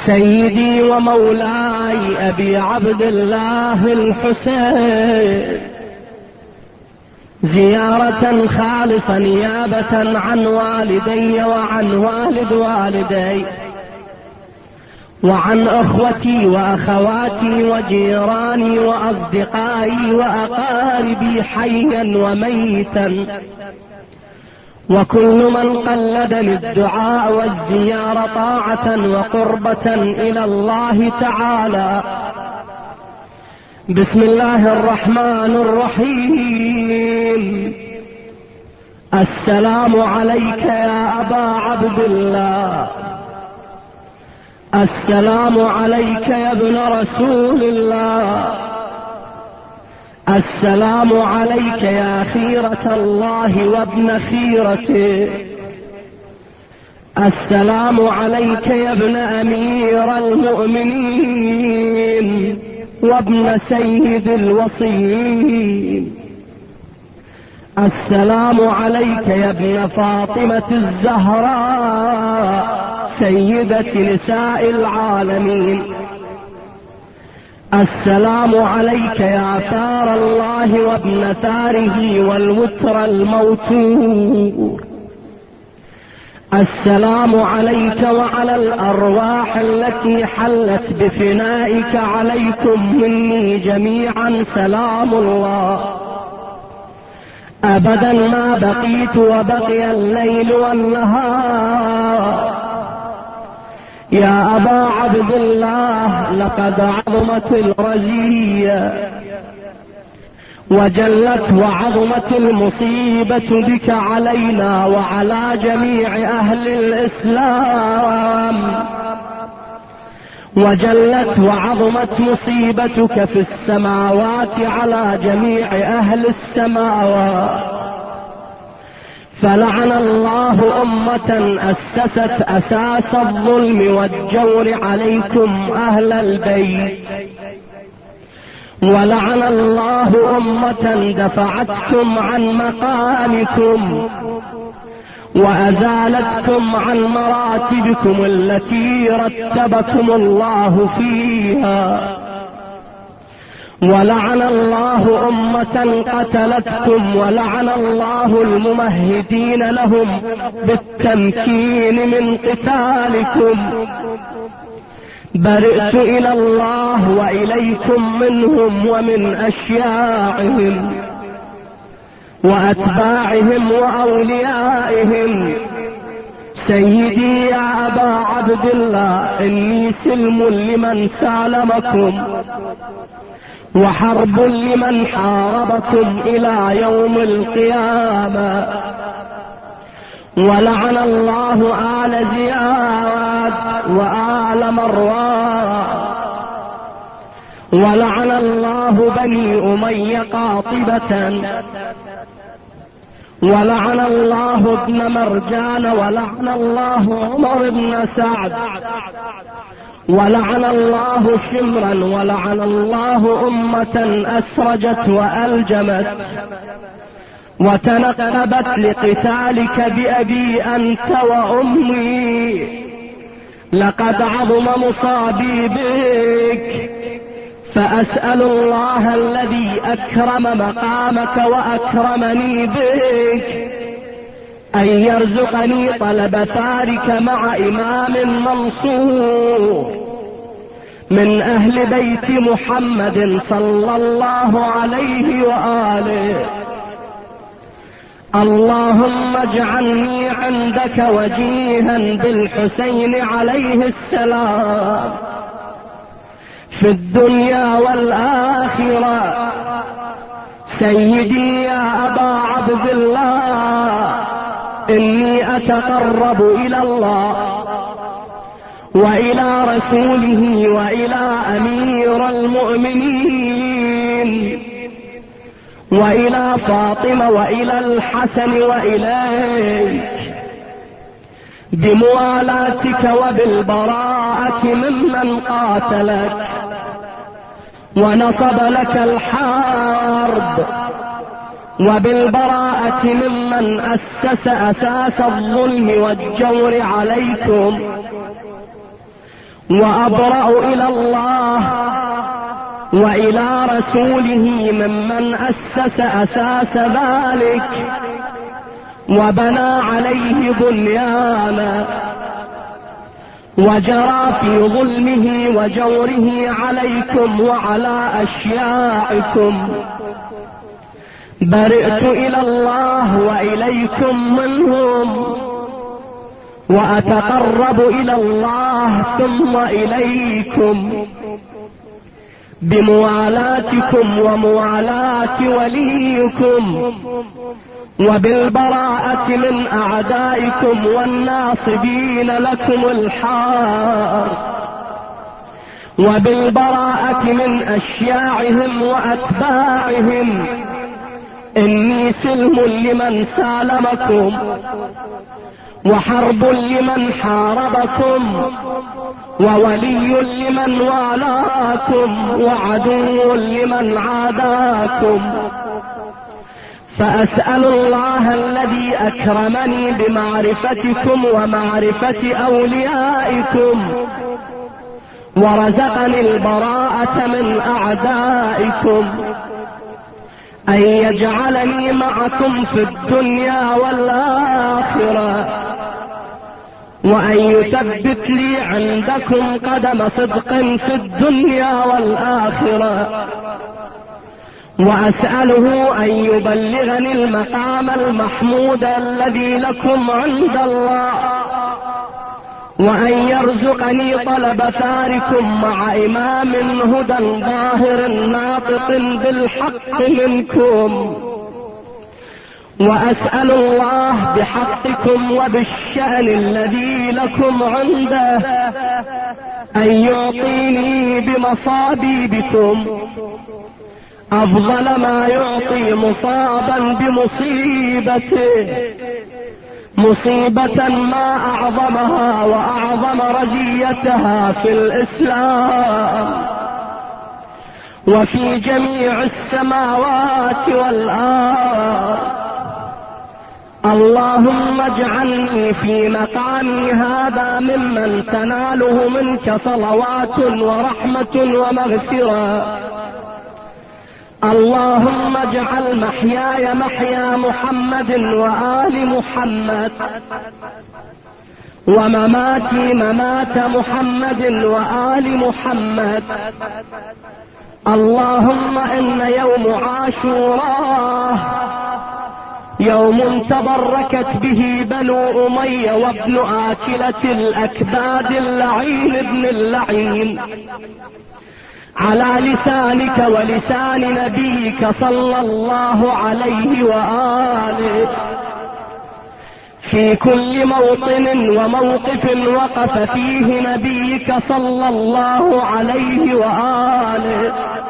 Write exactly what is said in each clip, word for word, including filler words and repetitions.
سيدي ومولاي أبي عبد الله الحسين زيارة خالصة نيابة عن والدي وعن والد والدي وعن أخوتي وأخواتي وجيراني وأصدقائي وأقاربي حيا وميتا، وكل من قلدني الدعاء والزيارة طاعة وقربة إلى الله تعالى. بسم الله الرحمن الرحيم. السلام عليك يا أبا عبد الله، السلام عليك يا ابن رسول الله، السلام عليك يا خيرة الله وابن خيرته، السلام عليك يا ابن أمير المؤمنين وابن سيد الوصيين، السلام عليك يا ابن فاطمة الزهراء سيدة نساء العالمين، السلام عليك يا ثار الله وابن ثاره والوتر الموتور، السلام عليك وعلى الأرواح التي حلت بفنائك، عليكم مني جميعا سلام الله. أبدا ما بقيت وبقي الليل والنهار. يا أبا عبد الله لقد عظمت الرزية وجلت وعظمت المصيبة بك علينا وعلى جميع أهل الإسلام، وجلت وعظمت مصيبتك في السماوات على جميع أهل السماوات. فلعن الله أمة أسست أساس الظلم والجور عليكم أهل البيت، ولعن الله أمة دفعتكم عن مقامكم وأزالتكم عن مراتبكم التي رتبكم الله فيها، ولعن الله أمة قتلتكم، ولعن الله الممهدين لهم بالتمكين من قتالكم. برئت إلى الله وإليكم منهم ومن أشياعهم وأتباعهم وأوليائهم. سيدي يا أبا عبد الله إني سلم لمن سالمكم وحرب لمن حاربكم إلى يوم القيامة. ولعن الله آل زياد وآل مروان، ولعن الله بني أمية قاطبة، ولعن الله ابن مرجان، ولعن الله عمر بن سعد، ولعن الله شمرا، ولعن الله أمة أسرجت وألجمت وتنقبت لقتالك بأبي أنت وأمي. لقد عظم مصابي بك، فأسأل الله الذي أكرم مقامك وأكرمني بك أن يرزقني طلب ثارك مع إمام منصور من أهل بيت محمد صلى الله عليه وآله. اللهم اجعلني عندك وجيها بالحسين عليه السلام في الدنيا والآخرة. سيدي يا أبا عبد الله إني أتقرب إلى الله وإلى رسوله وإلى أمير المؤمنين وإلى فاطمة وإلى الحسن وإليك بموالاتك وبالبراءة ممن قاتلك ونصب لك الحرب، وبالبراءة ممن أسس أساس الظلم والجور عليكم، وأبرأ إلى الله وإلى رسوله ممن أسس أساس ذلك وبنى عليه بنيانا وجرى في ظلمه وجوره عليكم وعلى أشياعكم. برئت إلى الله وإليكم منهم، وأتقرب إلى الله ثم إليكم بموالاتكم وموالاة وليكم، وبالبراءة من أعدائكم والناصبين لكم الحار، وبالبراءة من أشياعهم وأتباعهم. إني سلم لمن سالمكم، وحرب لمن حاربكم، وولي لمن والاكم، وعدو لمن عاداكم. فأسأل الله الذي أكرمني بمعرفتكم ومعرفة أوليائكم ورزقني البراءة من أعدائكم أن يجعلني معكم في الدنيا والآخرة، وأن يثبت لي عندكم قدم صدق في الدنيا والآخرة، وأسأله أن يبلغني المقام المحمود الذي لكم عند الله، وأن يرزقني طلب ثاركم مع إمام هدى ظاهر ناطق بالحق منكم. وأسأل الله بحقكم وبالشأن الذي لكم عنده أن يعطيني بمصابيبكم أفضل ما يعطي مصابا بمصيبته، مصيبة ما أعظمها وأعظم رزيتها في الإسلام وفي جميع السماوات والأرض. اللهم اجعلني في مقامي هذا ممن تناله منك صلوات ورحمة ومغفرة. اللهم اجعل محياي محيا محمد وآل محمد، ومماتي ممات محمد وآل محمد. اللهم إن يوم عاشوراء يوم تبركت به بنو أمية وابن آكلة الأكباد اللعين ابن اللعين، على لسانك ولسان نبيك صلى الله عليه وآله، في كل موطن وموقف وقف فيه نبيك صلى الله عليه وآله.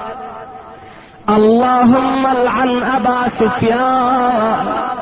اللهم العن أبا سفيان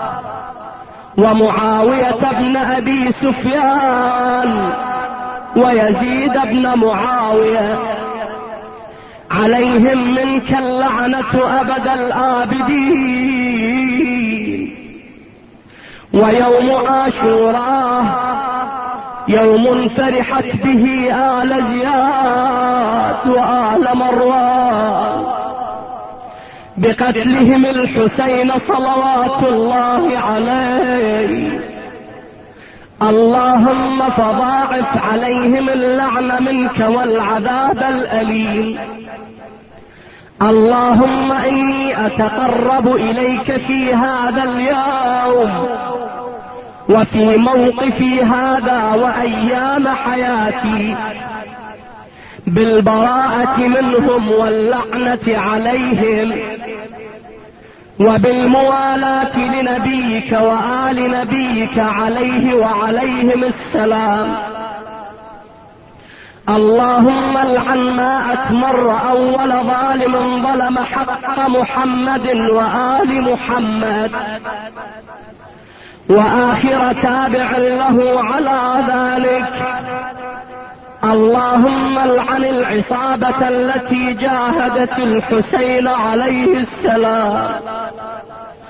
ومعاوية بن أبي سفيان ويزيد بن معاوية، عليهم منك اللعنة أبد الآبدين. ويوم عاشوراء يوم فرحت به آل زياد وآل مروان بقتلهم الحسين صلوات الله عليه. اللهم فضاعف عليهم اللعنة منك والعذاب الأليم. اللهم إني أتقرب إليك في هذا اليوم وفي موقفي هذا وأيام حياتي بالبراءة منهم واللعنة عليهم، وبالموالاة لنبيك وآل نبيك عليه وعليهم السلام. اللهم العن ما أتمر أول ظالم ظلم حق محمد وآل محمد، وآخر تابع له على ذلك. اللهم العن العصابة التي جاهدت الحسين عليه السلام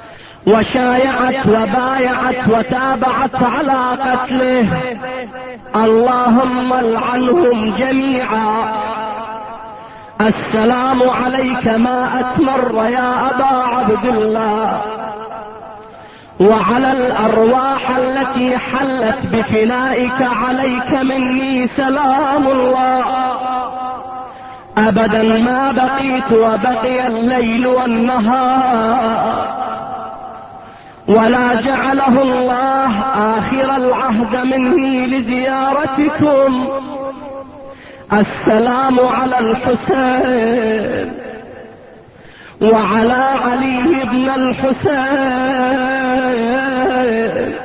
وشايعت وبايعت وتابعت على قتله، اللهم العنهم جميعا. السلام عليك ما أتمر يا أبا عبد الله، وعلى الأرواح التي حلت بفنائك عليك مني سلام الله. أبدا ما بقيت وبقي الليل والنهار، ولا جعله الله آخر العهد مني لزيارتكم. السلام على الحسين وعلى علي بن الحسين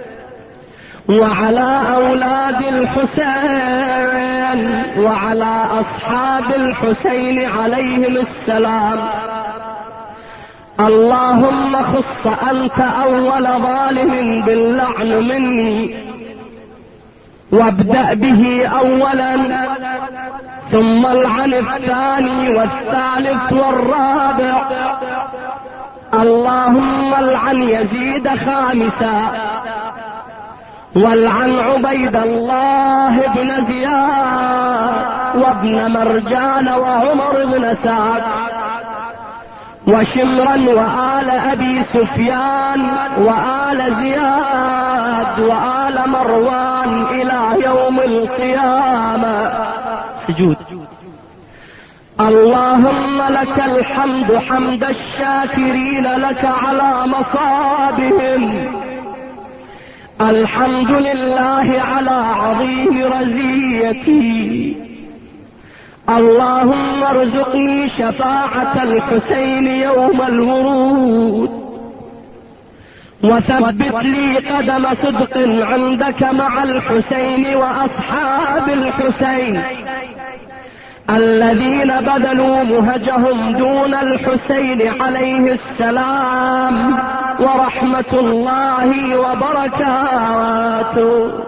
وعلى أولاد الحسين وعلى أصحاب الحسين عليهم السلام. اللهم خص أنت أول ظالم باللعن مني، وابدأ به أولا، ثم العن الثاني والثالث والرابع. اللهم العن يزيد خامسا، والعن عبيد الله بن زياد وابن مرجان وعمر بن سعد وشمرا وآل أبي سفيان وآل زياد وآل مروان إلى يوم القيامة. سجود. اللهم لك الحمد حمد الشاكرين لك على مصابهم. الحمد لله على عظيم رزيتي. اللهم ارزقني شفاعة الحسين يوم الورود، وثبت لي قدم صدق عندك مع الحسين وأصحاب الحسين الذين بذلوا مهجهم دون الحسين عليه السلام ورحمة الله وبركاته.